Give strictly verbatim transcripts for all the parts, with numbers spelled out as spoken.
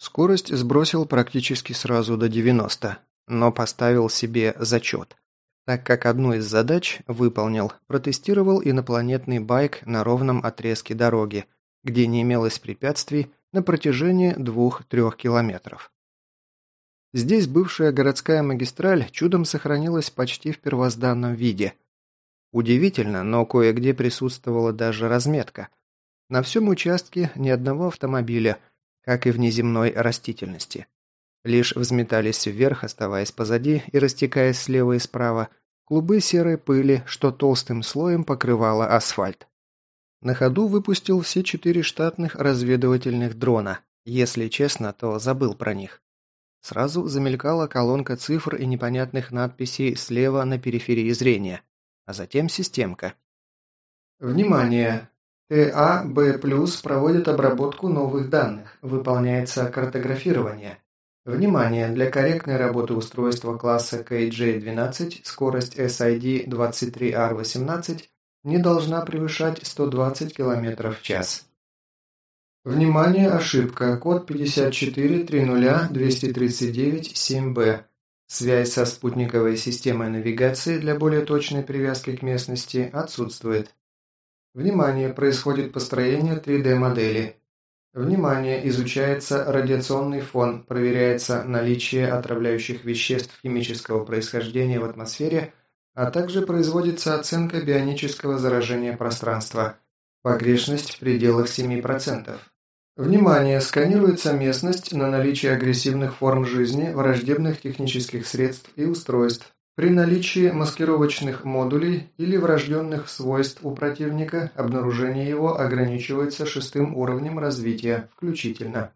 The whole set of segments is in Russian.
Скорость сбросил практически сразу до девяноста, но поставил себе зачет, так как одну из задач выполнил, протестировал инопланетный байк на ровном отрезке дороги, где не имелось препятствий на протяжении двух-трех километров. Здесь бывшая городская магистраль чудом сохранилась почти в первозданном виде. Удивительно, но кое-где присутствовала даже разметка. На всем участке ни одного автомобиля, как и внеземной растительности. Лишь взметались вверх, оставаясь позади и растекаясь слева и справа, клубы серой пыли, что толстым слоем покрывало асфальт. На ходу выпустил все четыре штатных разведывательных дрона. Если честно, то забыл про них. Сразу замелькала колонка цифр и непонятных надписей слева на периферии зрения, а затем системка. Внимание! ТА-Б плюс проводит обработку новых данных. Выполняется картографирование. Внимание! Для корректной работы устройства класса кей джей двенадцать скорость эс ай ди двадцать три ар восемнадцать не должна превышать сто двадцать километров в час. Внимание! Ошибка. Код пятьдесят четыре тридцать двести тридцать девять семь бэ. Связь со спутниковой системой навигации для более точной привязки к местности отсутствует. Внимание! Происходит построение три дэ модели. Внимание! Изучается радиационный фон, проверяется наличие отравляющих веществ химического происхождения в атмосфере, а также производится оценка бионического заражения пространства. Погрешность в пределах семи процентов. Внимание! Сканируется местность на наличие агрессивных форм жизни, враждебных технических средств и устройств. При наличии маскировочных модулей или врожденных свойств у противника, обнаружение его ограничивается шестым уровнем развития, включительно.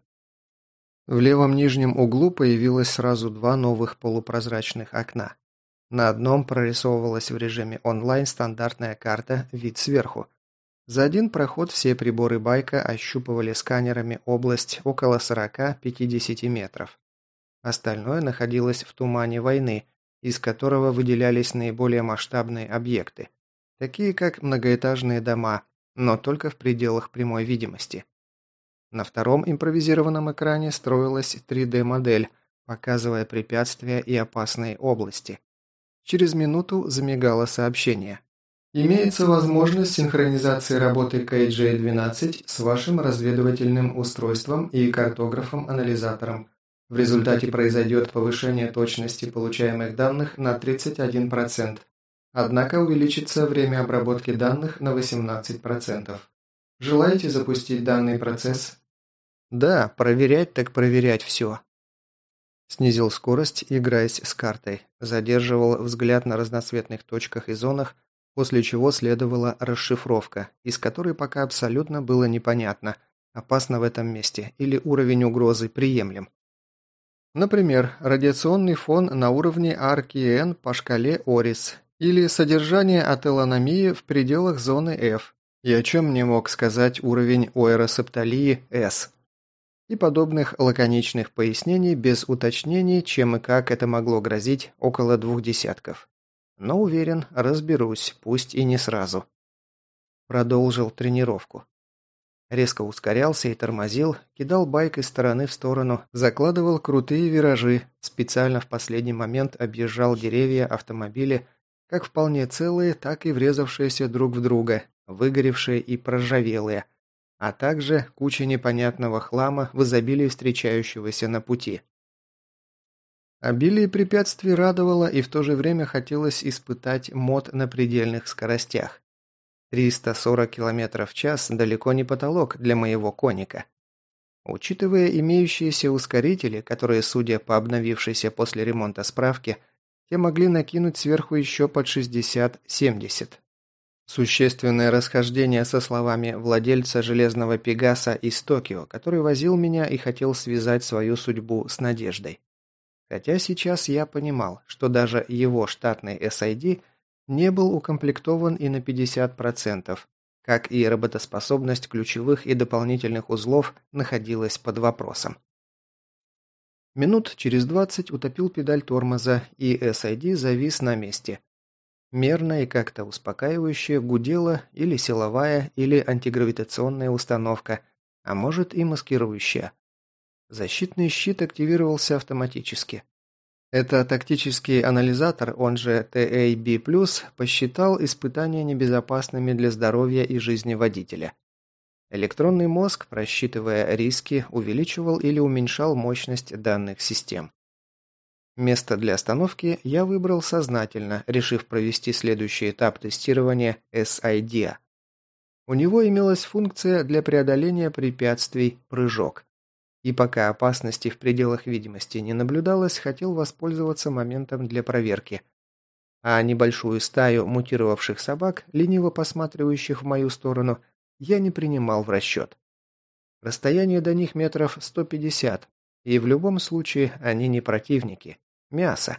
В левом нижнем углу появилось сразу два новых полупрозрачных окна. На одном прорисовывалась в режиме онлайн стандартная карта «Вид сверху». За один проход все приборы байка ощупывали сканерами область около сорок-пятьдесят метров. Остальное находилось в тумане войны, из которого выделялись наиболее масштабные объекты, такие как многоэтажные дома, но только в пределах прямой видимости. На втором импровизированном экране строилась три дэ модель, показывая препятствия и опасные области. Через минуту замигало сообщение. Имеется возможность синхронизации работы кей джей двенадцать с вашим разведывательным устройством и картографом-анализатором. В результате произойдет повышение точности получаемых данных на тридцать один процент. Однако увеличится время обработки данных на восемнадцать процентов. Желаете запустить данный процесс? Да, проверять так проверять все. Снизил скорость, играясь с картой. Задерживал взгляд на разноцветных точках и зонах, после чего следовала расшифровка, из которой пока абсолютно было непонятно, опасно в этом месте или уровень угрозы приемлем. Например, радиационный фон на уровне ар кей эн по шкале Орис или содержание ателономии в пределах зоны F, и о чем не мог сказать уровень оэросепталии S. И подобных лаконичных пояснений без уточнений, чем и как это могло грозить, около двух десятков. Но уверен, разберусь, пусть и не сразу. Продолжил тренировку. Резко ускорялся и тормозил, кидал байк из стороны в сторону, закладывал крутые виражи, специально в последний момент объезжал деревья, автомобили, как вполне целые, так и врезавшиеся друг в друга, выгоревшие и проржавелые, а также куча непонятного хлама в изобилии встречающегося на пути. Обилие препятствий радовало, и в то же время хотелось испытать мод на предельных скоростях. триста сорок километров в час далеко не потолок для моего коника. Учитывая имеющиеся ускорители, которые, судя по обновившейся после ремонта справке, те могли накинуть сверху еще под шестьдесят-семьдесят. Существенное расхождение со словами владельца железного Пегаса из Токио, который возил меня и хотел связать свою судьбу с Надеждой. Хотя сейчас я понимал, что даже его штатный эс ай ди не был укомплектован и на пятьдесят процентов, как и работоспособность ключевых и дополнительных узлов находилась под вопросом. Минут через двадцать утопил педаль тормоза, и эс ай ди завис на месте. Мерно и как-то успокаивающе гудела или силовая, или антигравитационная установка, а может и маскирующая. Защитный щит активировался автоматически. Это тактический анализатор, он же Т А Б плюс, посчитал испытания небезопасными для здоровья и жизни водителя. Электронный мозг, просчитывая риски, увеличивал или уменьшал мощность данных систем. Место для остановки я выбрал сознательно, решив провести следующий этап тестирования С I D A. У него имелась функция для преодоления препятствий «прыжок». И пока опасности в пределах видимости не наблюдалось, хотел воспользоваться моментом для проверки. А небольшую стаю мутировавших собак, лениво посматривающих в мою сторону, я не принимал в расчет. Расстояние до них метров сто пятьдесят, и в любом случае они не противники. Мясо.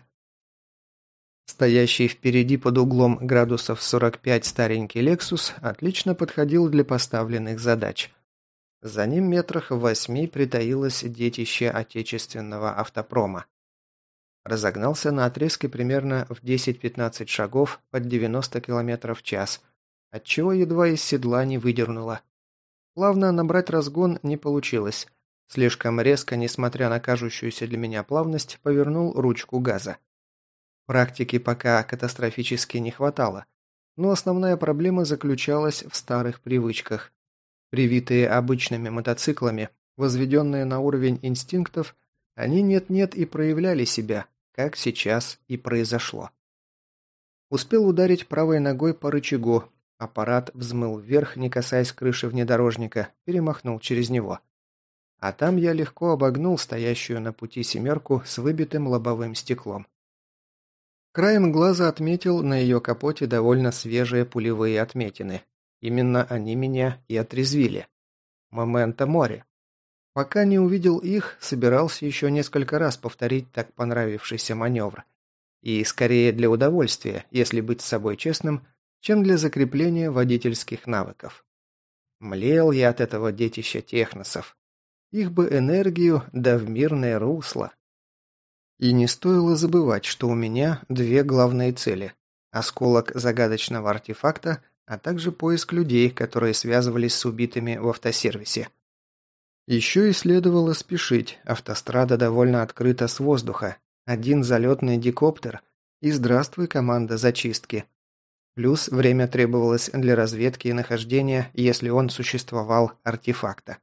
Стоящий впереди под углом градусов сорок пять старенький «Лексус» отлично подходил для поставленных задач. За ним метрах в восьми притаилось детище отечественного автопрома. Разогнался на отрезке примерно в десять-пятнадцать шагов под девяносто километров в час, отчего едва из седла не выдернуло. Плавно набрать разгон не получилось. Слишком резко, несмотря на кажущуюся для меня плавность, повернул ручку газа. Практики пока катастрофически не хватало, но основная проблема заключалась в старых привычках. Привитые обычными мотоциклами, возведенные на уровень инстинктов, они нет-нет и проявляли себя, как сейчас и произошло. Успел ударить правой ногой по рычагу, аппарат взмыл вверх, не касаясь крыши внедорожника, перемахнул через него. А там я легко обогнул стоящую на пути семерку с выбитым лобовым стеклом. Краем глаза отметил на ее капоте довольно свежие пулевые отметины. Именно они меня и отрезвили. Моменто море. Пока не увидел их, собирался еще несколько раз повторить так понравившийся маневр. И скорее для удовольствия, если быть с собой честным, чем для закрепления водительских навыков. Млел я от этого детища техносов. Их бы энергию, да в мирное русло. И не стоило забывать, что у меня две главные цели. Осколок загадочного артефакта, а также поиск людей, которые связывались с убитыми в автосервисе. Еще и следовало спешить, автострада довольно открыта с воздуха. Один залетный дикоптер и здравствуй, команда зачистки. Плюс время требовалось для разведки и нахождения, если он существовал, артефакта.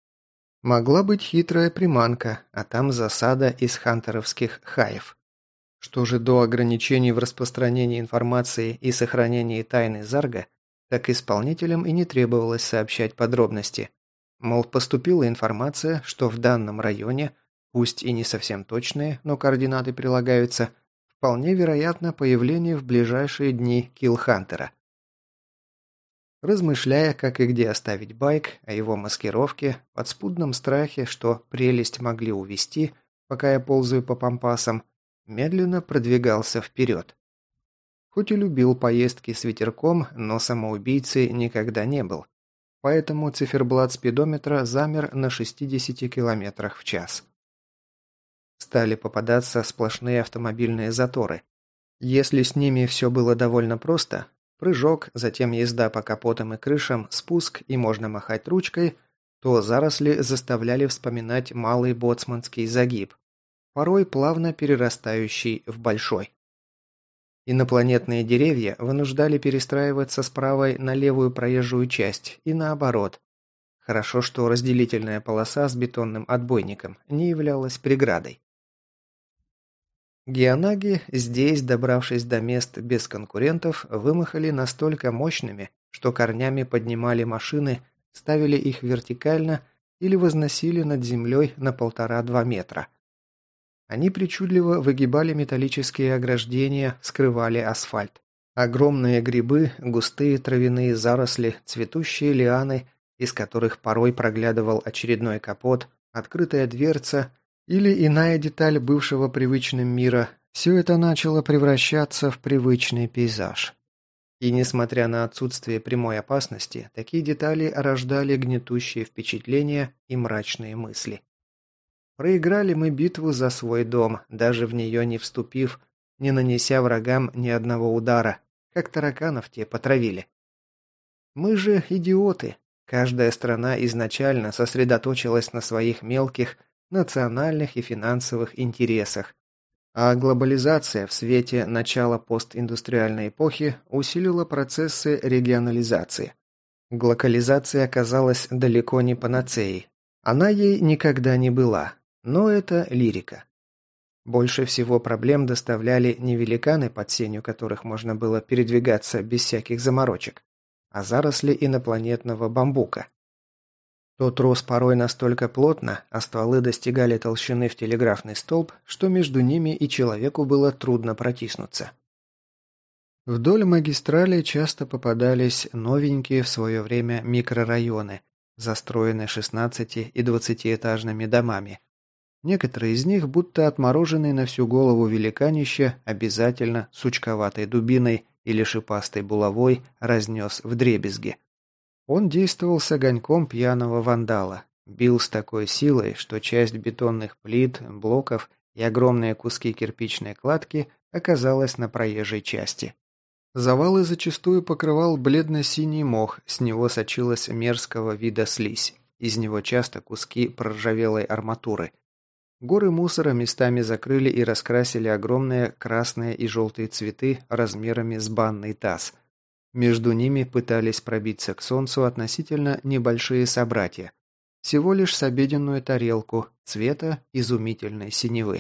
Могла быть хитрая приманка, а там засада из хантеровских хаев. Что же до ограничений в распространении информации и сохранении тайны Зарга, так исполнителям и не требовалось сообщать подробности. Мол, поступила информация, что в данном районе, пусть и не совсем точные, но координаты прилагаются, вполне вероятно появление в ближайшие дни киллхантера. Размышляя, как и где оставить байк, о его маскировке, подспудном страхе, что прелесть могли увести, пока я ползаю по пампасам, медленно продвигался вперед. Хоть и любил поездки с ветерком, но самоубийцей никогда не был, поэтому циферблат спидометра замер на шестидесяти километрах в час. Стали попадаться сплошные автомобильные заторы. Если с ними все было довольно просто, прыжок, затем езда по капотам и крышам, спуск и можно махать ручкой, то заросли заставляли вспоминать малый боцманский загиб, порой плавно перерастающий в большой. Инопланетные деревья вынуждали перестраиваться с правой на левую проезжую часть и наоборот. Хорошо, что разделительная полоса с бетонным отбойником не являлась преградой. Геонаги здесь, добравшись до мест без конкурентов, вымахали настолько мощными, что корнями поднимали машины, ставили их вертикально или возносили над землей на полтора-два метра. Они причудливо выгибали металлические ограждения, скрывали асфальт. Огромные грибы, густые травяные заросли, цветущие лианы, из которых порой проглядывал очередной капот, открытая дверца или иная деталь бывшего привычным мира, все это начало превращаться в привычный пейзаж. И несмотря на отсутствие прямой опасности, такие детали рождали гнетущие впечатления и мрачные мысли. Проиграли мы битву за свой дом, даже в нее не вступив, не нанеся врагам ни одного удара, как тараканов те потравили. Мы же идиоты. Каждая страна изначально сосредоточилась на своих мелких, национальных и финансовых интересах. А глобализация в свете начала постиндустриальной эпохи усилила процессы регионализации. Глокализация оказалась далеко не панацеей. Она ей никогда не была, но это лирика. Больше всего проблем доставляли не великаны, под сенью которых можно было передвигаться без всяких заморочек, а заросли инопланетного бамбука. Тот рос порой настолько плотно, а стволы достигали толщины в телеграфный столб, что между ними и человеку было трудно протиснуться. Вдоль магистрали часто попадались новенькие в свое время микрорайоны, застроенные шестнадцати- и двадцатиэтажными домами. Некоторые из них, будто отмороженные на всю голову великанище, обязательно сучковатой дубиной или шипастой булавой разнес вдребезги. Он действовал с огоньком пьяного вандала, бил с такой силой, что часть бетонных плит, блоков и огромные куски кирпичной кладки оказалась на проезжей части. Завалы зачастую покрывал бледно-синий мох, с него сочилась мерзкого вида слизь, из него часто куски проржавелой арматуры. Горы мусора местами закрыли и раскрасили огромные красные и желтые цветы размерами с банный таз. Между ними пытались пробиться к солнцу относительно небольшие собратья. Всего лишь с обеденную тарелку цвета изумительной синевы.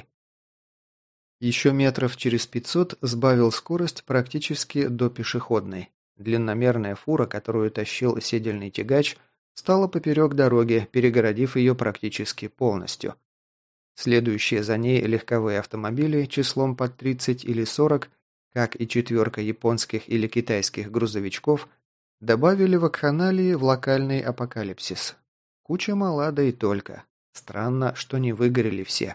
Еще метров через пятьсот сбавил скорость практически до пешеходной. Длинномерная фура, которую тащил седельный тягач, стала поперек дороги, перегородив ее практически полностью. Следующие за ней легковые автомобили числом под тридцать или сорок, как и четверка японских или китайских грузовичков, добавили вакханалии в локальный апокалипсис. Куча мала, да и только. Странно, что не выгорели все.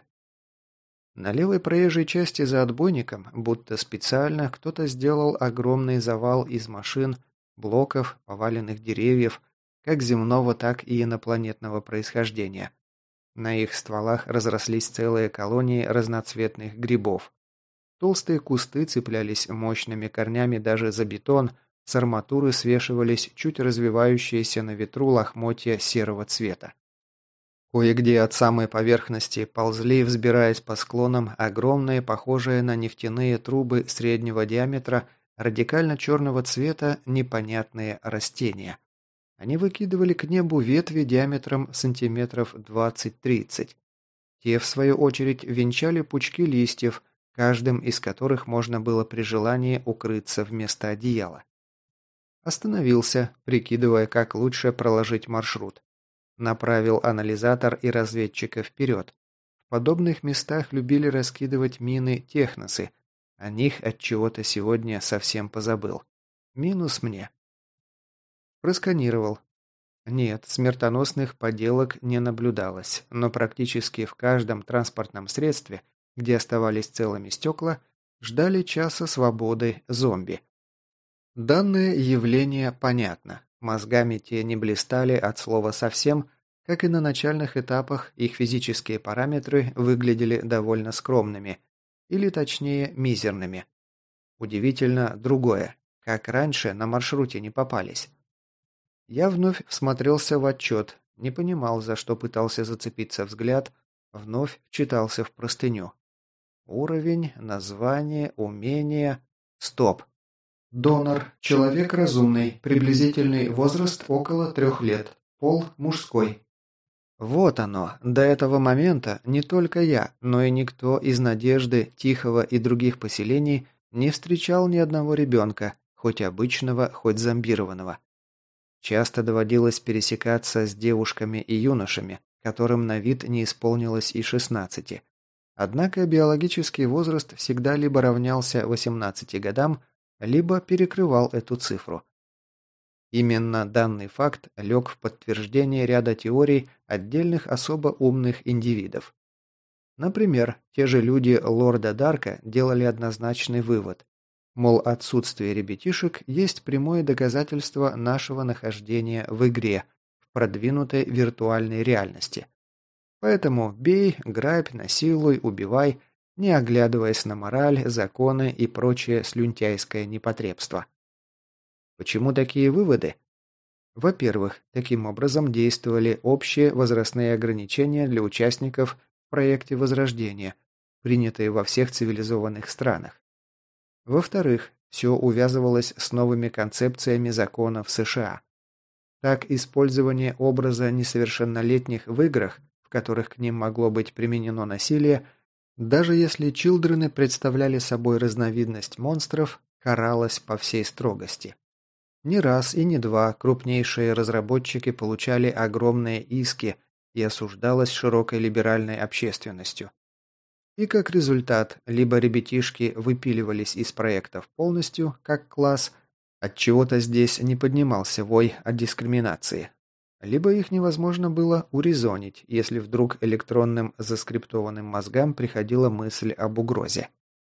На левой проезжей части за отбойником, будто специально, кто-то сделал огромный завал из машин, блоков, поваленных деревьев, как земного, так и инопланетного происхождения. На их стволах разрослись целые колонии разноцветных грибов. Толстые кусты цеплялись мощными корнями даже за бетон, с арматуры свешивались чуть развивающиеся на ветру лохмотья серого цвета. Кое-где от самой поверхности ползли, взбираясь по склонам, огромные, похожие на нефтяные трубы среднего диаметра, радикально черного цвета, непонятные растения. Они выкидывали к небу ветви диаметром сантиметров двадцать-тридцать. Те, в свою очередь, венчали пучки листьев, каждым из которых можно было при желании укрыться вместо одеяла. Остановился, прикидывая, как лучше проложить маршрут. Направил анализатор и разведчика вперед. В подобных местах любили раскидывать мины техносы. О них отчего-то сегодня совсем позабыл. Минус мне. Просканировал. Нет, смертоносных поделок не наблюдалось, но практически в каждом транспортном средстве, где оставались целыми стекла, ждали часа свободы зомби. Данное явление понятно. Мозгами те не блистали от слова совсем, как и на начальных этапах их физические параметры выглядели довольно скромными, или точнее мизерными. Удивительно другое, как раньше на маршруте не попались. Я вновь всмотрелся в отчет, не понимал, за что пытался зацепиться взгляд, вновь вчитался в простыню. Уровень, название, умение... Стоп! Донор. Человек разумный. Приблизительный возраст около трех лет. Пол мужской. Вот оно. До этого момента не только я, но и никто из Надежды, Тихого и других поселений не встречал ни одного ребенка, хоть обычного, хоть зомбированного. Часто доводилось пересекаться с девушками и юношами, которым на вид не исполнилось и шестнадцати. Однако биологический возраст всегда либо равнялся восемнадцати годам, либо перекрывал эту цифру. Именно данный факт лег в подтверждение ряда теорий отдельных особо умных индивидов. Например, те же люди лорда Дарка делали однозначный вывод. Мол, отсутствие ребятишек есть прямое доказательство нашего нахождения в игре, в продвинутой виртуальной реальности. Поэтому бей, грабь, насилуй, убивай, не оглядываясь на мораль, законы и прочее слюнтяйское непотребство. Почему такие выводы? Во-первых, таким образом действовали общие возрастные ограничения для участников в проекте Возрождения, принятые во всех цивилизованных странах. Во-вторых, все увязывалось с новыми концепциями законов США. Так, использование образа несовершеннолетних в играх, в которых к ним могло быть применено насилие, даже если чилдрены представляли собой разновидность монстров, каралось по всей строгости. Не раз и не два крупнейшие разработчики получали огромные иски и осуждалось широкой либеральной общественностью. И как результат, либо ребятишки выпиливались из проектов полностью, как класс, отчего-то здесь не поднимался вой о дискриминации, либо их невозможно было урезонить, если вдруг электронным заскриптованным мозгам приходила мысль об угрозе.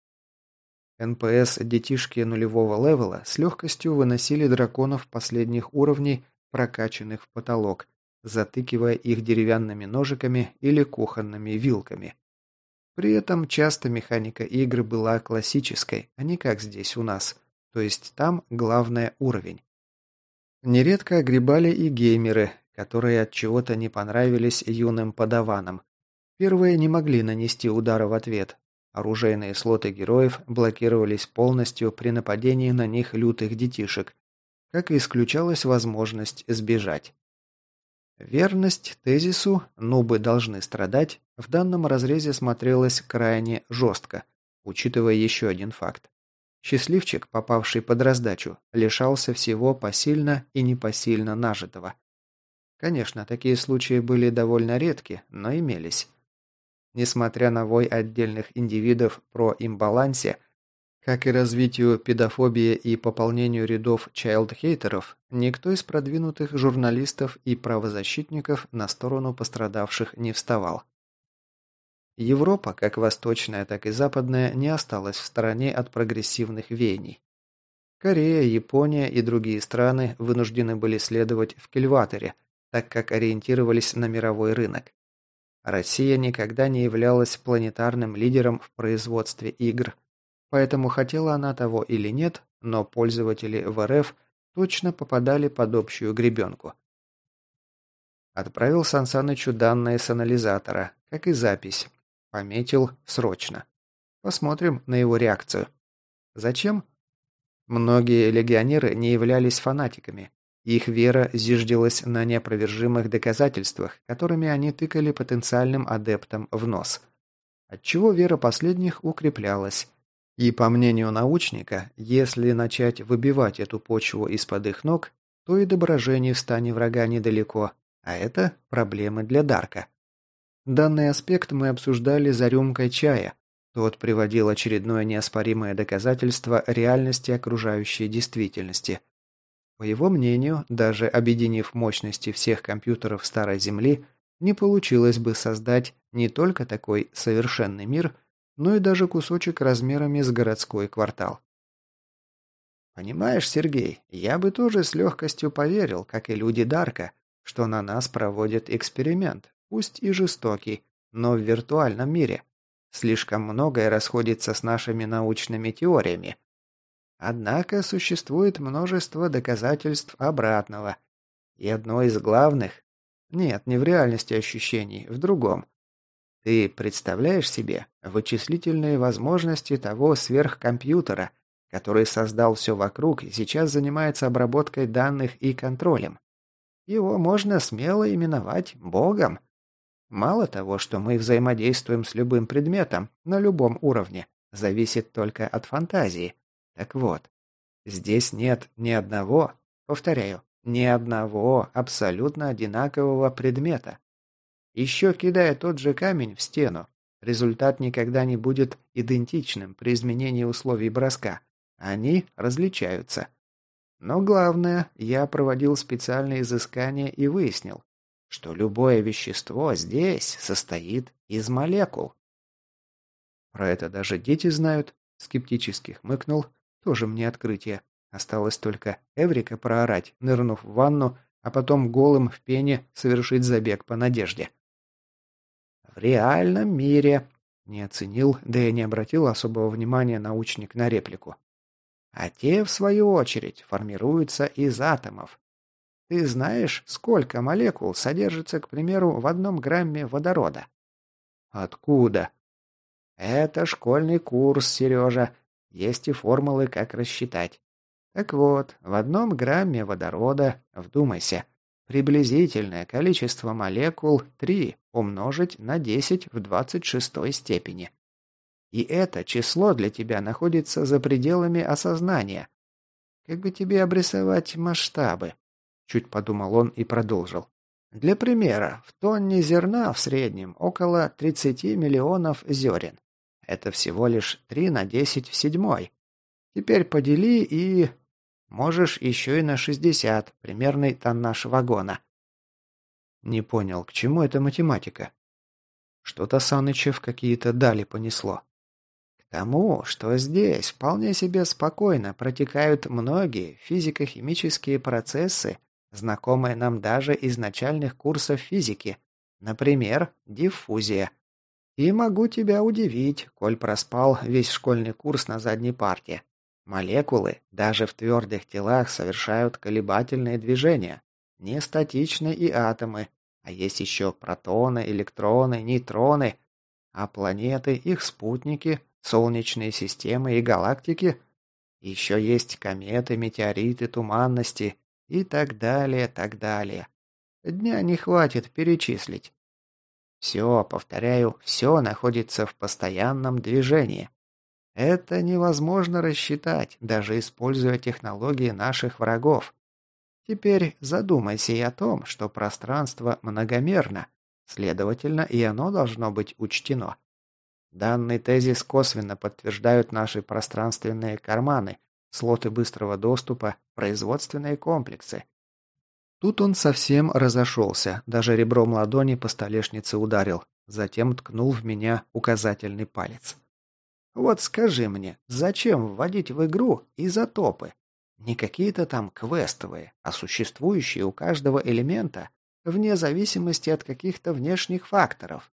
эн пэ эс детишки нулевого левела с легкостью выносили драконов последних уровней, прокачанных в потолок, затыкивая их деревянными ножиками или кухонными вилками. При этом часто механика игры была классической, а не как здесь у нас, то есть там главное уровень. Нередко огребали и геймеры, которые от чего-то не понравились юным подаванам. Первые не могли нанести удара в ответ. Оружейные слоты героев блокировались полностью при нападении на них лютых детишек, как и исключалась возможность сбежать. Верность тезису «нубы должны страдать» в данном разрезе смотрелась крайне жестко, учитывая еще один факт. Счастливчик, попавший под раздачу, лишался всего посильно и непосильно нажитого. Конечно, такие случаи были довольно редки, но имелись. Несмотря на вой отдельных индивидов про имбалансе, как и развитию педофобии и пополнению рядов чайлд-хейтеров, никто из продвинутых журналистов и правозащитников на сторону пострадавших не вставал. Европа, как восточная, так и западная, не осталась в стороне от прогрессивных веяний. Корея, Япония и другие страны вынуждены были следовать в кильваторе, так как ориентировались на мировой рынок. Россия никогда не являлась планетарным лидером в производстве игр, поэтому хотела она того или нет, но пользователи в эр эф точно попадали под общую гребенку. Отправил Сансанычу данные с анализатора, как и запись. Пометил «срочно». Посмотрим на его реакцию. Зачем? Многие легионеры не являлись фанатиками. Их вера зиждилась на неопровержимых доказательствах, которыми они тыкали потенциальным адептам в нос. Отчего вера последних укреплялась. И, по мнению научника, если начать выбивать эту почву из-под их ног, то и до брожений в стане врага недалеко, а это проблемы для Дарка. Данный аспект мы обсуждали за рюмкой чая. Тот приводил очередное неоспоримое доказательство реальности окружающей действительности. По его мнению, даже объединив мощности всех компьютеров Старой Земли, не получилось бы создать не только такой совершенный мир, но и даже кусочек размерами с городской квартал. Понимаешь, Сергей, я бы тоже с легкостью поверил, как и люди Дарка, что на нас проводят эксперимент, пусть и жестокий, но в виртуальном мире. Слишком многое расходится с нашими научными теориями. Однако существует множество доказательств обратного. И одно из главных... Нет, не в реальности ощущений, в другом. Ты представляешь себе вычислительные возможности того сверхкомпьютера, который создал все вокруг и сейчас занимается обработкой данных и контролем? Его можно смело именовать Богом. Мало того, что мы взаимодействуем с любым предметом на любом уровне, зависит только от фантазии. Так вот, здесь нет ни одного, повторяю, ни одного абсолютно одинакового предмета. Еще кидая тот же камень в стену, результат никогда не будет идентичным при изменении условий броска. Они различаются. Но главное, я проводил специальные изыскания и выяснил, что любое вещество здесь состоит из молекул. Про это даже дети знают, скептически хмыкнул, тоже мне открытие. Осталось только Эврика проорать, нырнув в ванну, а потом голым в пене совершить забег по надежде. В реальном мире, не оценил, да и не обратил особого внимания научник на реплику. А те, в свою очередь, формируются из атомов. Ты знаешь, сколько молекул содержится, к примеру, в одном грамме водорода? Откуда? Это школьный курс, Сережа. Есть и формулы, как рассчитать. Так вот, в одном грамме водорода, вдумайся, приблизительное количество молекул три умножить на десять в двадцать шестой степени. И это число для тебя находится за пределами осознания. Как бы тебе обрисовать масштабы? Чуть подумал он и продолжил. Для примера, в тонне зерна в среднем около тридцати миллионов зерен. Это всего лишь три на десять в седьмой. Теперь подели и... Можешь еще и на шестьдесят, примерный тоннаж вагона. Не понял, к чему эта математика? Что-то Санычев какие-то дали понесло. К тому, что здесь вполне себе спокойно протекают многие физико-химические процессы, знакомые нам даже из начальных курсов физики, например, диффузия. И могу тебя удивить, коль проспал весь школьный курс на задней парте. Молекулы даже в твердых телах совершают колебательные движения. Не статичны и атомы, а есть еще протоны, электроны, нейтроны. А планеты, их спутники, солнечные системы и галактики. Еще есть кометы, метеориты, туманности и так далее, так далее. Дня не хватит перечислить. Все, повторяю, все находится в постоянном движении. Это невозможно рассчитать, даже используя технологии наших врагов. Теперь задумайся и о том, что пространство многомерно, следовательно, и оно должно быть учтено. Данный тезис косвенно подтверждают наши пространственные карманы, слоты быстрого доступа, производственные комплексы. Тут он совсем разошелся, даже ребром ладони по столешнице ударил, затем ткнул в меня указательный палец. Вот скажи мне, зачем вводить в игру изотопы? Не какие-то там квестовые, а существующие у каждого элемента, вне зависимости от каких-то внешних факторов.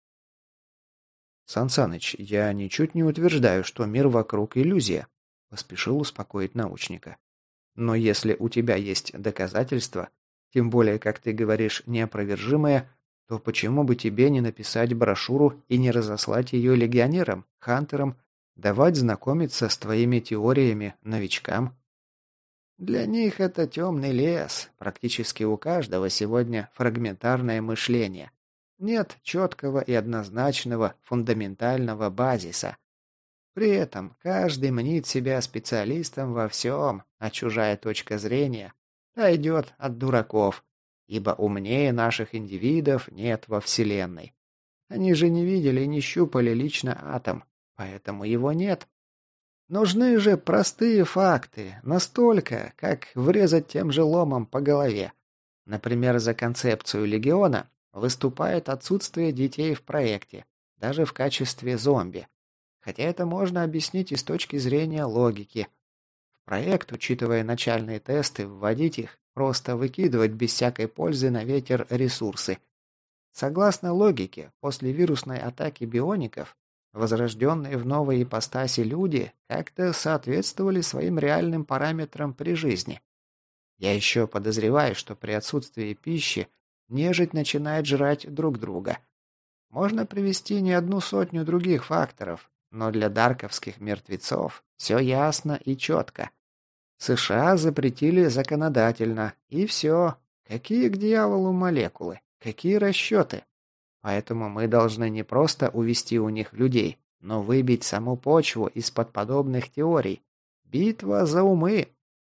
Сан Саныч, я ничуть не утверждаю, что мир вокруг иллюзия, поспешил успокоить научника. Но если у тебя есть доказательства, тем более, как ты говоришь, неопровержимые, то почему бы тебе не написать брошюру и не разослать ее легионерам, хантерам, давать знакомиться с твоими теориями новичкам? Для них это темный лес. Практически у каждого сегодня фрагментарное мышление. Нет четкого и однозначного фундаментального базиса. При этом каждый мнит себя специалистом во всем, а чужая точка зрения идет от дураков, ибо умнее наших индивидов нет во Вселенной. Они же не видели и не щупали лично атом, поэтому его нет. Нужны же простые факты, настолько, как врезать тем же ломом по голове. Например, за концепцию легиона выступает отсутствие детей в проекте, даже в качестве зомби. Хотя это можно объяснить и с точки зрения логики. В проект, учитывая начальные тесты, вводить их, просто выкидывать без всякой пользы на ветер ресурсы. Согласно логике, после вирусной атаки биоников, возрожденные в новой ипостаси люди как-то соответствовали своим реальным параметрам при жизни. Я еще подозреваю, что при отсутствии пищи нежить начинает жрать друг друга. Можно привести не одну сотню других факторов, но для дарковских мертвецов все ясно и четко. США запретили законодательно, и все. Какие к дьяволу молекулы? Какие расчеты? Поэтому мы должны не просто увести у них людей, но выбить саму почву из-под подобных теорий. Битва за умы.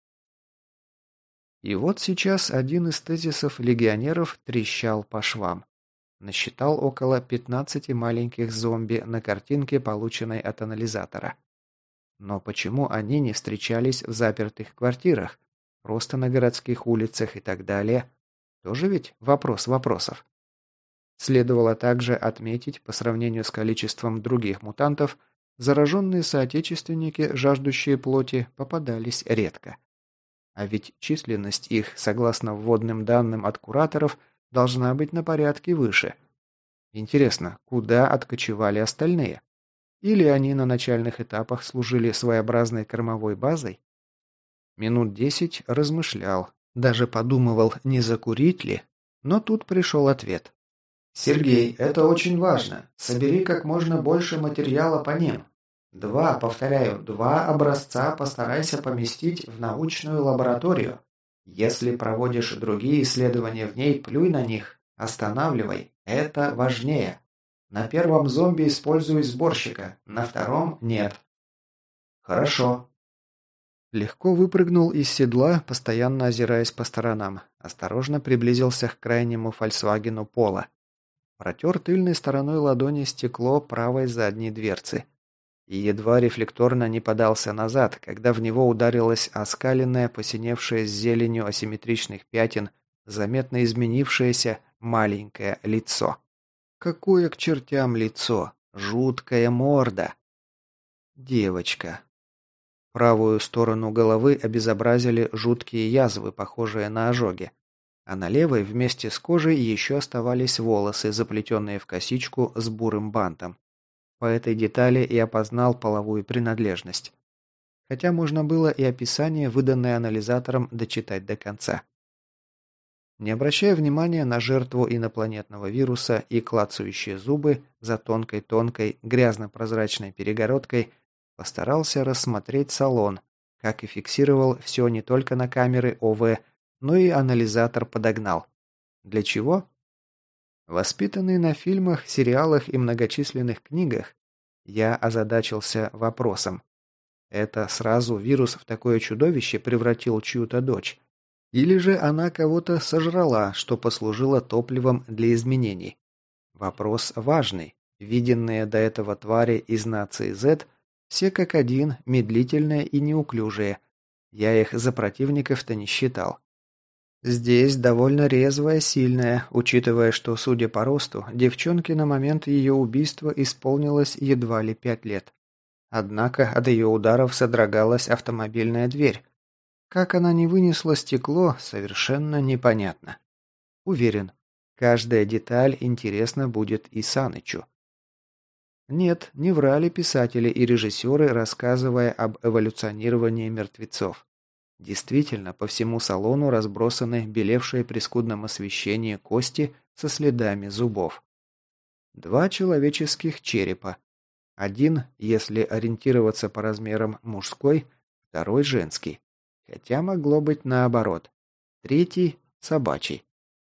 И вот сейчас один из тезисов легионеров трещал по швам. Насчитал около пятнадцати маленьких зомби на картинке, полученной от анализатора. Но почему они не встречались в запертых квартирах, просто на городских улицах и так далее? Тоже ведь вопрос вопросов. Следовало также отметить, по сравнению с количеством других мутантов, зараженные соотечественники, жаждущие плоти, попадались редко. А ведь численность их, согласно вводным данным от кураторов, должна быть на порядке выше. Интересно, куда откочевали остальные? Или они на начальных этапах служили своеобразной кормовой базой? Минут десять размышлял, Даже подумывал, не закурить ли, но тут пришел ответ. «Сергей, это очень важно. Собери как можно больше материала по ним. Два, повторяю, два образца постарайся поместить в научную лабораторию. Если проводишь другие исследования в ней, плюй на них, останавливай. Это важнее. На первом зомби используй сборщика, на втором нет». «Хорошо». Легко выпрыгнул из седла, постоянно озираясь по сторонам. Осторожно приблизился к крайнему «Фольксвагену» Пола. Протер тыльной стороной ладони стекло правой задней дверцы. И едва рефлекторно не подался назад, когда в него ударилось оскаленное, посиневшее с зеленью асимметричных пятен, заметно изменившееся маленькое лицо. Какое к чертям лицо! Жуткая морда! Девочка. Правую сторону головы обезобразили жуткие язвы, похожие на ожоги. А на левой вместе с кожей еще оставались волосы, заплетенные в косичку с бурым бантом. По этой детали и опознал половую принадлежность. Хотя можно было и описание, выданное анализатором, дочитать до конца. Не обращая внимания на жертву инопланетного вируса и клацающие зубы за тонкой-тонкой грязно-прозрачной перегородкой, постарался рассмотреть салон, как и фиксировал все не только на камеры ОВ, но и анализатор подогнал. Для чего? Воспитанный на фильмах, сериалах и многочисленных книгах, я озадачился вопросом. Это сразу вирус в такое чудовище превратил чью-то дочь? Или же она кого-то сожрала, что послужило топливом для изменений? Вопрос важный. Виденные до этого твари из нации Z все как один, медлительные и неуклюжие. Я их за противников-то не считал. Здесь довольно резвая, сильная, учитывая, что, судя по росту, девчонке на момент ее убийства исполнилось едва ли пять лет. Однако от ее ударов содрогалась автомобильная дверь. Как она не вынесла стекло, совершенно непонятно. Уверен, каждая деталь интересна будет и Санычу. Нет, не врали писатели и режиссеры, рассказывая об эволюционировании мертвецов. Действительно, по всему салону разбросаны белевшие при скудном освещении кости со следами зубов. Два человеческих черепа. Один, если ориентироваться по размерам, мужской, второй женский. Хотя могло быть наоборот. Третий – собачий.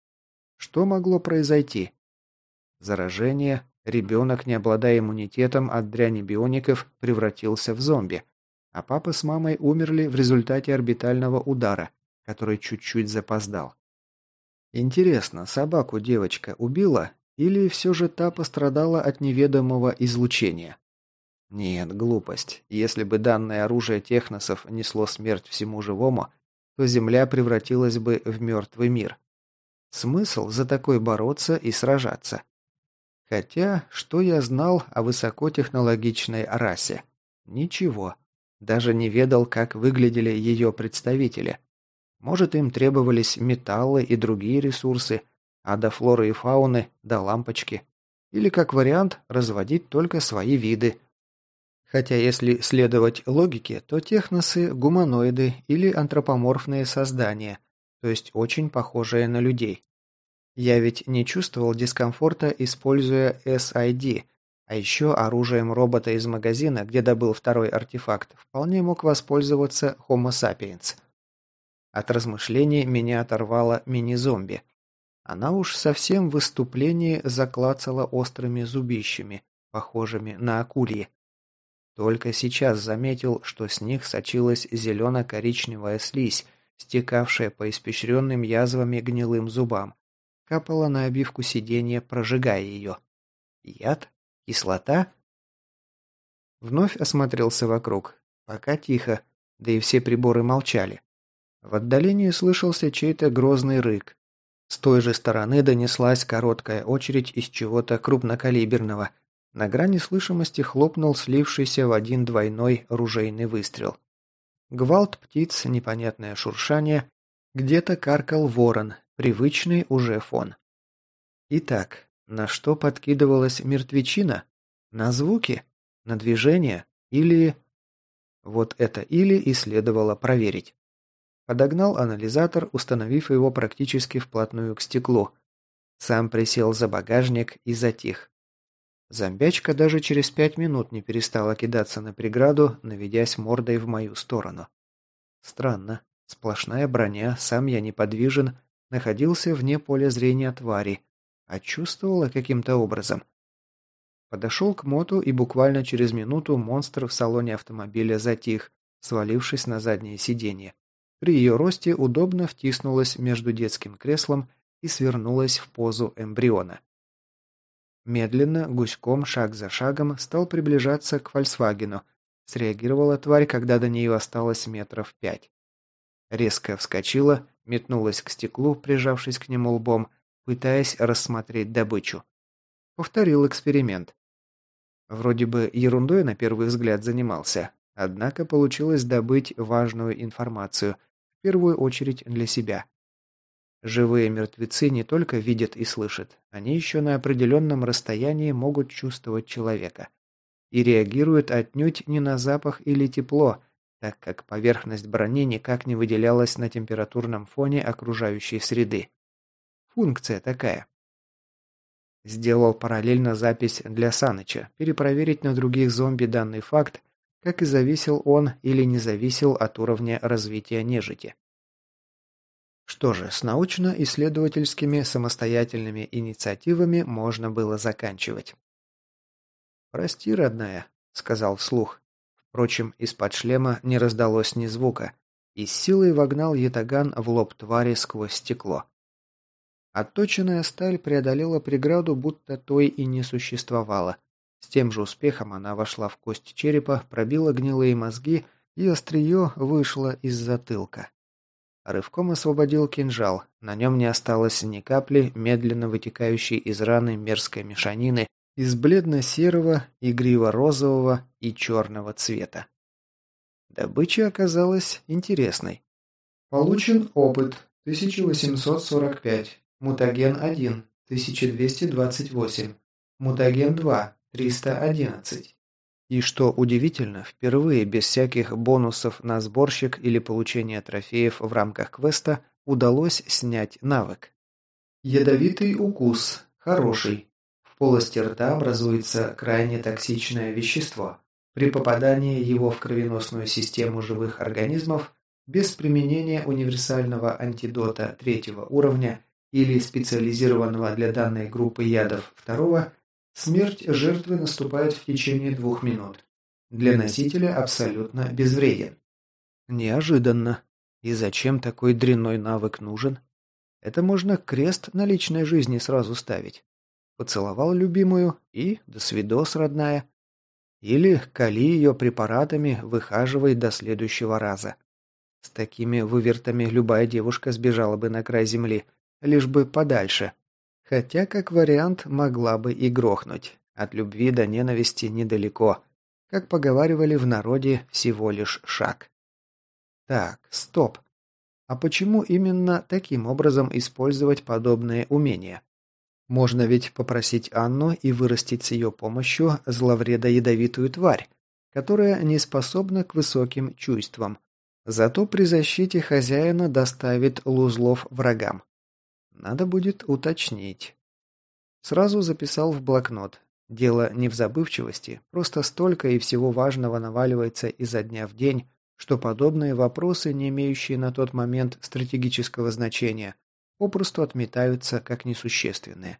Что могло произойти? Заражение. Ребенок, не обладая иммунитетом от дряни биоников, превратился в зомби. А папа с мамой умерли в результате орбитального удара, который чуть-чуть запоздал. Интересно, собаку девочка убила или все же та пострадала от неведомого излучения? Нет, глупость. Если бы данное оружие техносов несло смерть всему живому, то Земля превратилась бы в мертвый мир. Смысл за такой бороться и сражаться? Хотя, что я знал о высокотехнологичной расе? Ничего. Даже не ведал, как выглядели ее представители. Может, им требовались металлы и другие ресурсы, а до флоры и фауны – до лампочки. Или, как вариант, разводить только свои виды. Хотя, если следовать логике, то техносы – гуманоиды или антропоморфные создания, то есть очень похожие на людей. Я ведь не чувствовал дискомфорта, используя эс ай ди, а еще оружием робота из магазина, где добыл второй артефакт, вполне мог воспользоваться Homo sapiens. От размышлений меня оторвала мини-зомби. Она уж совсем в выступлении заклацала острыми зубищами, похожими на акульи. Только сейчас заметил, что с них сочилась зелено-коричневая слизь, стекавшая по испещренным язвами гнилым зубам. Капала на обивку сиденья, прожигая ее. Яд? Кислота? Вновь осмотрелся вокруг. Пока тихо, да и все приборы молчали. В отдалении слышался чей-то грозный рык. С той же стороны донеслась короткая очередь из чего-то крупнокалиберного. На грани слышимости хлопнул слившийся в один двойной ружейный выстрел. Гвалт птиц, непонятное шуршание. Где-то каркал ворон, привычный уже фон. Итак, на что подкидывалась мертвечина? На звуки? На движение? Или... Вот это «или» и следовало проверить. Подогнал анализатор, установив его практически вплотную к стеклу. Сам присел за багажник и затих. Зомбячка даже через пять минут не перестала кидаться на преграду, наведясь мордой в мою сторону. Странно. Сплошная броня, сам я неподвижен, находился вне поля зрения твари, а чувствовала каким-то образом. Подошел к моту, и буквально через минуту монстр в салоне автомобиля затих, свалившись на заднее сиденье. При ее росте удобно втиснулась между детским креслом и свернулась в позу эмбриона. Медленно, гуськом, шаг за шагом, стал приближаться к «Фольксвагену». Среагировала тварь, когда до нее осталось метров пять. Резко вскочила, метнулась к стеклу, прижавшись к нему лбом, пытаясь рассмотреть добычу. Повторил эксперимент. Вроде бы ерундой на первый взгляд занимался, однако получилось добыть важную информацию, в первую очередь для себя. Живые мертвецы не только видят и слышат, они еще на определенном расстоянии могут чувствовать человека. И реагируют отнюдь не на запах или тепло, так как поверхность брони никак не выделялась на температурном фоне окружающей среды. Функция такая. Сделал параллельно запись для Саныча, перепроверить на других зомби данный факт, как и зависел он или не зависел от уровня развития нежити. Что же, с научно-исследовательскими самостоятельными инициативами можно было заканчивать. «Прости, родная», — сказал вслух. Впрочем, из-под шлема не раздалось ни звука, и с силой вогнал ятаган в лоб твари сквозь стекло. Отточенная сталь преодолела преграду, будто той и не существовало. С тем же успехом она вошла в кость черепа, пробила гнилые мозги, и острие вышло из затылка. Рывком освободил кинжал, на нем не осталось ни капли медленно вытекающей из раны мерзкой мешанины из бледно-серого, игриво-розового и черного цвета. Добыча оказалась интересной. Получен опыт тысяча восемьсот сорок пять, мутаген один тысяча двести двадцать восемь, мутаген два триста одиннадцать. И что удивительно, впервые без всяких бонусов на сборщик или получения трофеев в рамках квеста удалось снять навык. Ядовитый укус. Хороший. В полости рта образуется крайне токсичное вещество. При попадании его в кровеносную систему живых организмов без применения универсального антидота третьего уровня или специализированного для данной группы ядов второго, смерть жертвы наступает в течение двух минут. Для носителя абсолютно безвреден. Неожиданно. И зачем такой дрянной навык нужен? Это можно крест на личной жизни сразу ставить. Поцеловал любимую и до свидос, родная. Или кали ее препаратами, выхаживай до следующего раза. С такими вывертами любая девушка сбежала бы на край земли, лишь бы подальше. Хотя, как вариант, могла бы и грохнуть. От любви до ненависти недалеко. Как поговаривали в народе, всего лишь шаг. Так, стоп. А почему именно таким образом использовать подобные умения? Можно ведь попросить Анну и вырастить с ее помощью зловредо-ядовитую тварь, которая не способна к высоким чувствам. Зато при защите хозяина доставит лузлов врагам. Надо будет уточнить. Сразу записал в блокнот. Дело не в забывчивости, просто столько и всего важного наваливается изо дня в день, что подобные вопросы, не имеющие на тот момент стратегического значения, попросту отметаются как несущественные.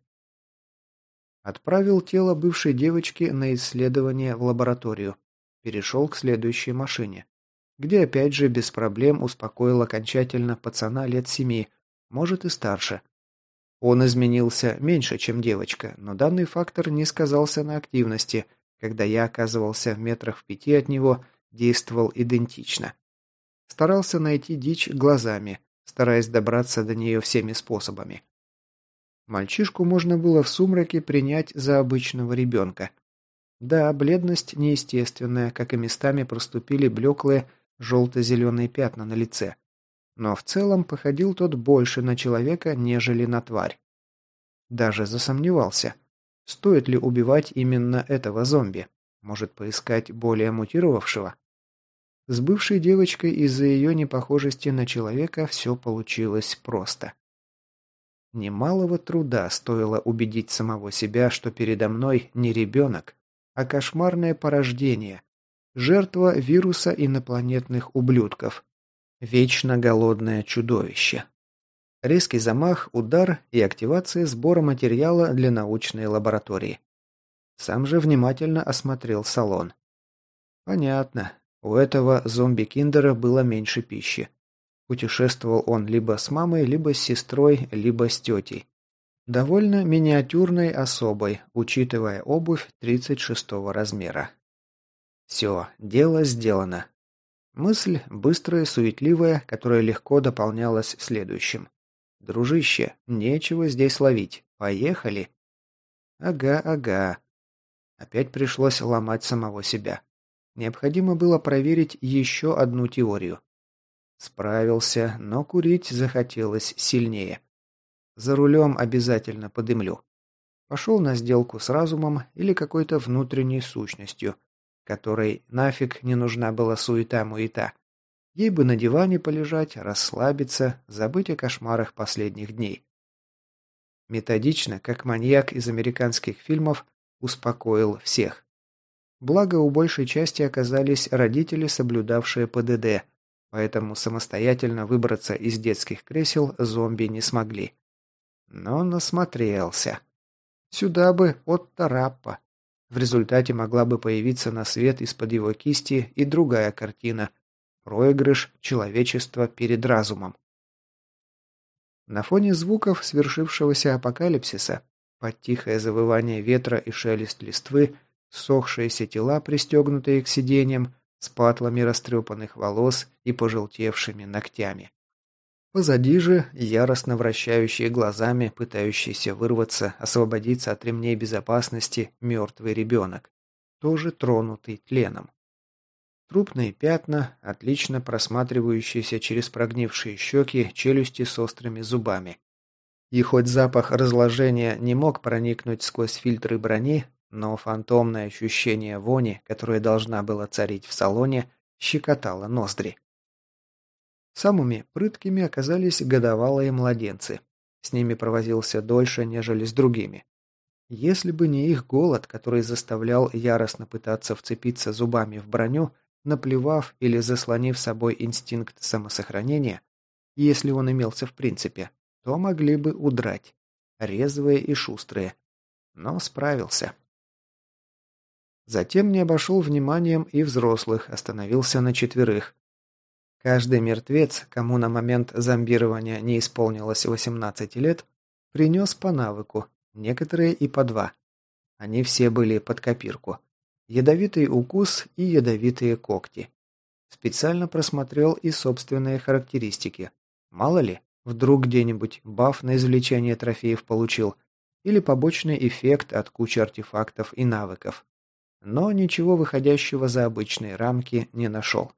Отправил тело бывшей девочки на исследование в лабораторию. Перешел к следующей машине, где опять же без проблем успокоил окончательно пацана лет семи, может и старше. Он изменился меньше, чем девочка, но данный фактор не сказался на активности, когда я оказывался в метрах в пяти от него, действовал идентично. Старался найти дичь глазами, стараясь добраться до нее всеми способами. Мальчишку можно было в сумраке принять за обычного ребенка. Да, бледность неестественная, как и местами проступили блеклые желто-зеленые пятна на лице. Но в целом походил тот больше на человека, нежели на тварь. Даже засомневался, стоит ли убивать именно этого зомби. Может, поискать более мутировавшего? С бывшей девочкой из-за ее непохожести на человека все получилось просто. Немалого труда стоило убедить самого себя, что передо мной не ребенок, а кошмарное порождение, жертва вируса инопланетных ублюдков, вечно голодное чудовище. Резкий замах, удар и активация сбора материала для научной лаборатории. Сам же внимательно осмотрел салон. Понятно, у этого зомби-киндера было меньше пищи. Путешествовал он либо с мамой, либо с сестрой, либо с тетей. Довольно миниатюрной особой, учитывая обувь тридцать шестого размера. Все, дело сделано. Мысль быстрая, суетливая, которая легко дополнялась следующим. «Дружище, нечего здесь ловить. Поехали!» «Ага, ага». Опять пришлось ломать самого себя. Необходимо было проверить еще одну теорию. Справился, но курить захотелось сильнее. За рулем обязательно подымлю. Пошел на сделку с разумом или какой-то внутренней сущностью, которой нафиг не нужна была суета-муета. Ей бы на диване полежать, расслабиться, забыть о кошмарах последних дней. Методично, как маньяк из американских фильмов, успокоил всех. Благо, у большей части оказались родители, соблюдавшие ПДД, поэтому самостоятельно выбраться из детских кресел зомби не смогли. Но насмотрелся. Сюда бы от Тараппа. В результате могла бы появиться на свет из-под его кисти и другая картина – проигрыш человечества перед разумом. На фоне звуков свершившегося апокалипсиса, под тихое завывание ветра и шелест листвы, ссохшиеся тела, пристегнутые к сиденьям, с патлами растрепанных волос и пожелтевшими ногтями. Позади же яростно вращающие глазами, пытающийся вырваться, освободиться от ремней безопасности мертвый ребенок, тоже тронутый тленом. Трупные пятна, отлично просматривающиеся через прогнившие щеки, челюсти с острыми зубами. И хоть запах разложения не мог проникнуть сквозь фильтры брони, но фантомное ощущение вони, которое должна была царить в салоне, щекотало ноздри. Самыми прыткими оказались годовалые младенцы. С ними провозился дольше, нежели с другими. Если бы не их голод, который заставлял яростно пытаться вцепиться зубами в броню, наплевав или заслонив собой инстинкт самосохранения, если он имелся в принципе, то могли бы удрать. Резвые и шустрые. Но справился. Затем не обошел вниманием и взрослых, остановился на четверых. Каждый мертвец, кому на момент зомбирования не исполнилось восемнадцати лет, принес по навыку, некоторые и по два. Они все были под копирку. Ядовитый укус и ядовитые когти. Специально просмотрел и собственные характеристики. Мало ли, вдруг где-нибудь баф на извлечение трофеев получил, или побочный эффект от кучи артефактов и навыков. Но ничего выходящего за обычные рамки не нашел.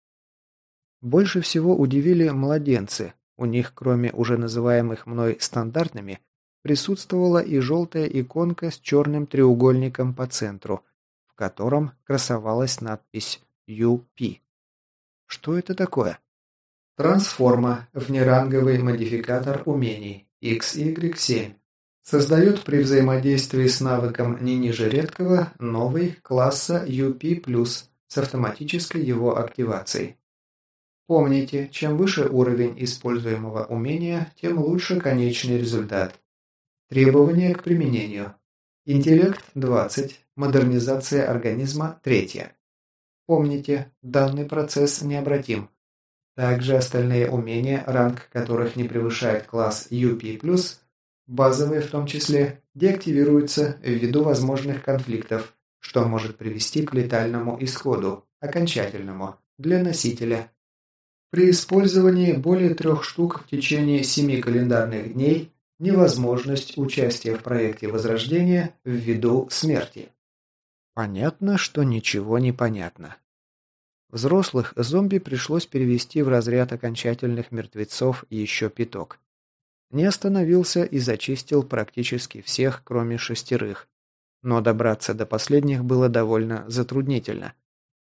Больше всего удивили младенцы. У них, кроме уже называемых мной стандартными, присутствовала и желтая иконка с черным треугольником по центру, в котором красовалась надпись ю пи. Что это такое? Трансформа. Внеранговый модификатор умений. икс игрек семь. Создает при взаимодействии с навыком не ниже редкого новый класса ю пи плюс с автоматической его активацией. Помните, чем выше уровень используемого умения, тем лучше конечный результат. Требования к применению. Интеллект двадцать. Модернизация организма третья. Помните, данный процесс необратим. Также остальные умения, ранг которых не превышает класс ю пи плюс, базовые в том числе, деактивируются ввиду возможных конфликтов, что может привести к летальному исходу, окончательному, для носителя. При использовании более трех штук в течение семи календарных дней невозможность участия в проекте Возрождения ввиду смерти. Понятно, что ничего не понятно. Взрослых зомби пришлось перевести в разряд окончательных мертвецов еще пяток. Не остановился и зачистил практически всех, кроме шестерых. Но добраться до последних было довольно затруднительно.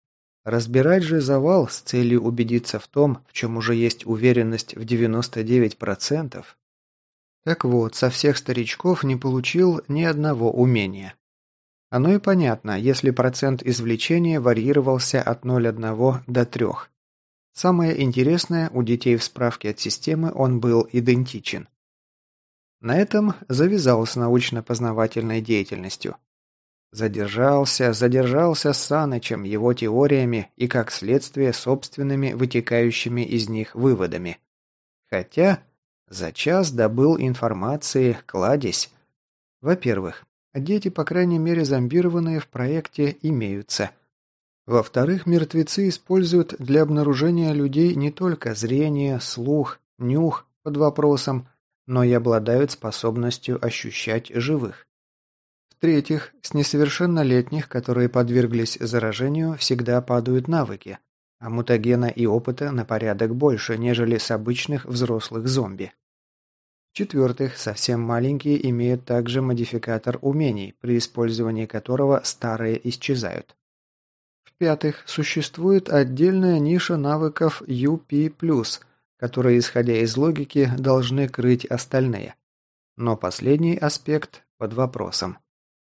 Разбирать же завал с целью убедиться в том, в чем уже есть уверенность в девяносто девять процентов. Так вот, со всех старичков не получил ни одного умения. Оно и понятно, если процент извлечения варьировался от ноль целых одной десятой до трёх. Самое интересное, у детей в справке от системы он был идентичен. На этом завязал с научно-познавательной деятельностью. Задержался, задержался с Санычем, его теориями и, как следствие, собственными вытекающими из них выводами. Хотя за час добыл информации кладезь. Во-первых, дети, по крайней мере зомбированные в проекте, имеются. Во-вторых, мертвецы используют для обнаружения людей не только зрение, слух, нюх под вопросом, но и обладают способностью ощущать живых. В-третьих, с несовершеннолетних, которые подверглись заражению, всегда падают навыки, а мутагена и опыта на порядок больше, нежели с обычных взрослых зомби. В-четвертых, совсем маленькие имеют также модификатор умений, при использовании которого старые исчезают. В-пятых, существует отдельная ниша навыков ю пи плюс, которые, исходя из логики, должны крыть остальные. Но последний аспект под вопросом.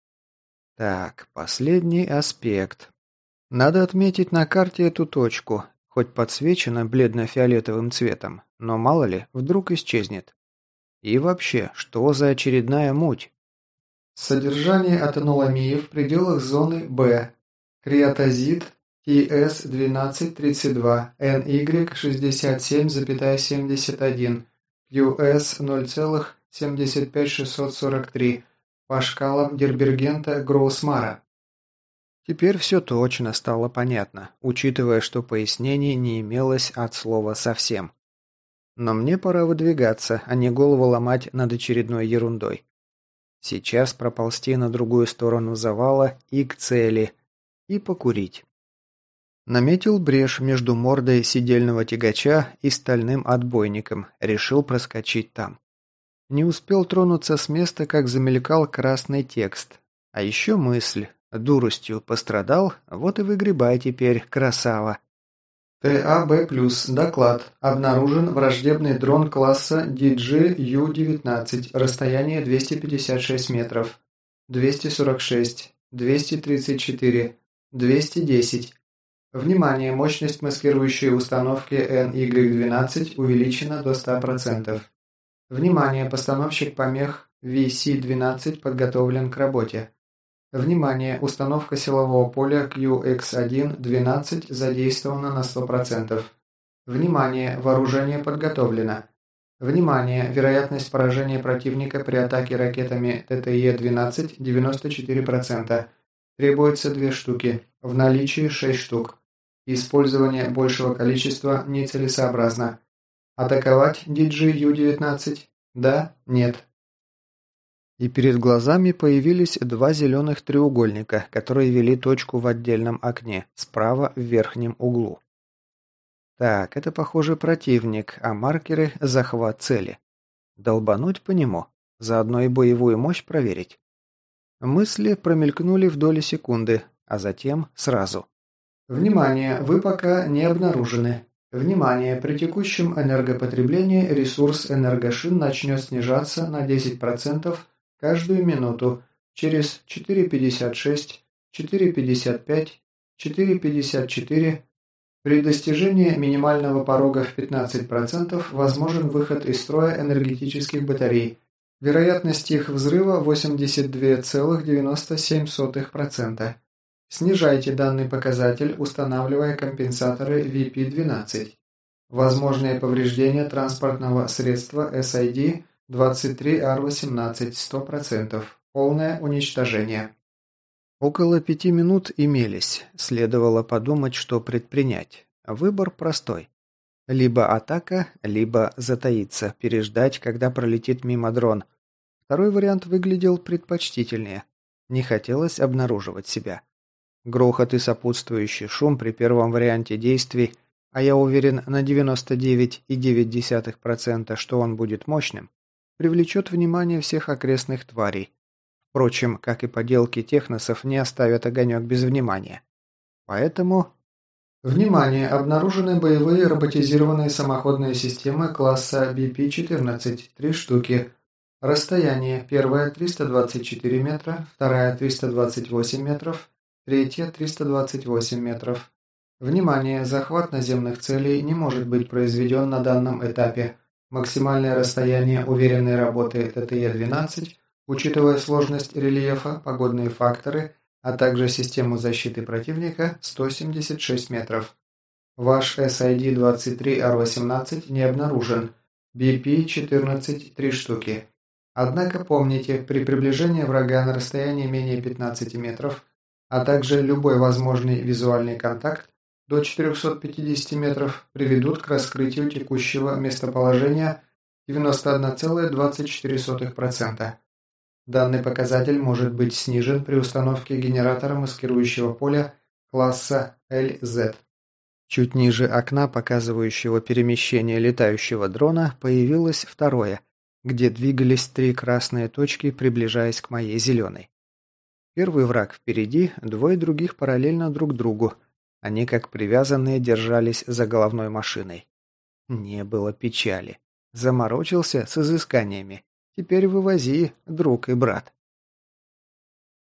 Так, последний аспект. Надо отметить на карте эту точку, хоть подсвечена бледно-фиолетовым цветом, но мало ли, вдруг исчезнет. И вообще, что за очередная муть? Содержание атоноломии в пределах зоны Б. Криотозит Ти Эс двенадцать тридцать два, Эн Игрек шестьдесят семь целых семьдесят один, Кью Эс ноль целых семьдесят пять шестьсот сорок три, по шкалам Дербергента Гроусмара. Теперь все точно стало понятно, учитывая, что пояснений не имелось от слова совсем. Но мне пора выдвигаться, а не голову ломать над очередной ерундой. Сейчас проползти на другую сторону завала и к цели, и покурить. Наметил брешь между мордой сидельного тягача и стальным отбойником, решил проскочить там. Не успел тронуться с места, как замелькал красный текст. А еще мысль. Дуростью пострадал, вот и выгребай теперь, красава. Т А Б плюс. Доклад. Обнаружен враждебный дрон класса Ди Джи Ю девятнадцать. Расстояние двести пятьдесят шесть метров. двести сорок шесть. двести тридцать четыре. двести десять. Внимание! Мощность маскирующей установки Эн Игрек двенадцать увеличена до ста процентов. Внимание! Постановщик помех Ви Си двенадцать подготовлен к работе. Внимание! Установка силового поля Кью Икс один двенадцать задействована на сто процентов. Внимание! Вооружение подготовлено. Внимание! Вероятность поражения противника при атаке ракетами Т Т Е двенадцать девяносто четыре процента. Требуется две штуки. В наличии шесть штук. Использование большего количества нецелесообразно. Атаковать Ди Джи Ю девятнадцать? Да? Нет. И перед глазами появились два зеленых треугольника, которые вели точку в отдельном окне, справа в верхнем углу. Так, это, похоже, противник, а маркеры – захват цели. Долбануть по нему, заодно и боевую мощь проверить. Мысли промелькнули в доли секунды, а затем сразу. Внимание, вы пока не обнаружены. Внимание! При текущем энергопотреблении ресурс энергошин начнет снижаться на десять процентов каждую минуту через четыре пятьдесят шесть, четыре пятьдесят пять, четыре пятьдесят четыре. При достижении минимального порога в пятнадцать процентов возможен выход из строя энергетических батарей. Вероятность их взрыва восемьдесят два целых девяносто семь сотых процента. Снижайте данный показатель, устанавливая компенсаторы Ви Пи двенадцать. Возможные повреждения транспортного средства Эс Ай Ди двадцать три Ар восемнадцать сто процентов. Полное уничтожение. Около пяти минут имелись. Следовало подумать, что предпринять. Выбор простой. Либо атака, либо затаиться, переждать, когда пролетит мимо дрон. Второй вариант выглядел предпочтительнее. Не хотелось обнаруживать себя. Грохот и сопутствующий шум при первом варианте действий, а я уверен на девяносто девять целых девять десятых процента, что он будет мощным, привлечет внимание всех окрестных тварей. Впрочем, как и поделки техносов, не оставят огонек без внимания. Поэтому Внимание! Обнаружены боевые роботизированные самоходные системы класса би пи четырнадцать, три штуки. Расстояние: первая триста двадцать четыре метра, вторая триста двадцать восемь метров, третья триста двадцать восемь метров. Внимание! Захват наземных целей не может быть произведен на данном этапе. Максимальное расстояние уверенной работы тэ тэ е-двенадцать, учитывая сложность рельефа, погодные факторы, а также систему защиты противника, сто семьдесят шесть метров. Ваш эс ай ди двадцать три ар восемнадцать не обнаружен. би пи четырнадцать, три штуки. Однако помните, при приближении врага на расстоянии менее пятнадцати метров, а также любой возможный визуальный контакт до четырехсот пятидесяти метров приведут к раскрытию текущего местоположения девяносто одна целая двадцать четыре сотых процента. Данный показатель может быть снижен при установке генератора маскирующего поля класса эл зет. Чуть ниже окна, показывающего перемещение летающего дрона, появилось второе, где двигались три красные точки, приближаясь к моей зеленой. Первый враг впереди, двое других параллельно друг другу. Они, как привязанные, держались за головной машиной. Не было печали. Заморочился с изысканиями. Теперь вывози, друг и брат.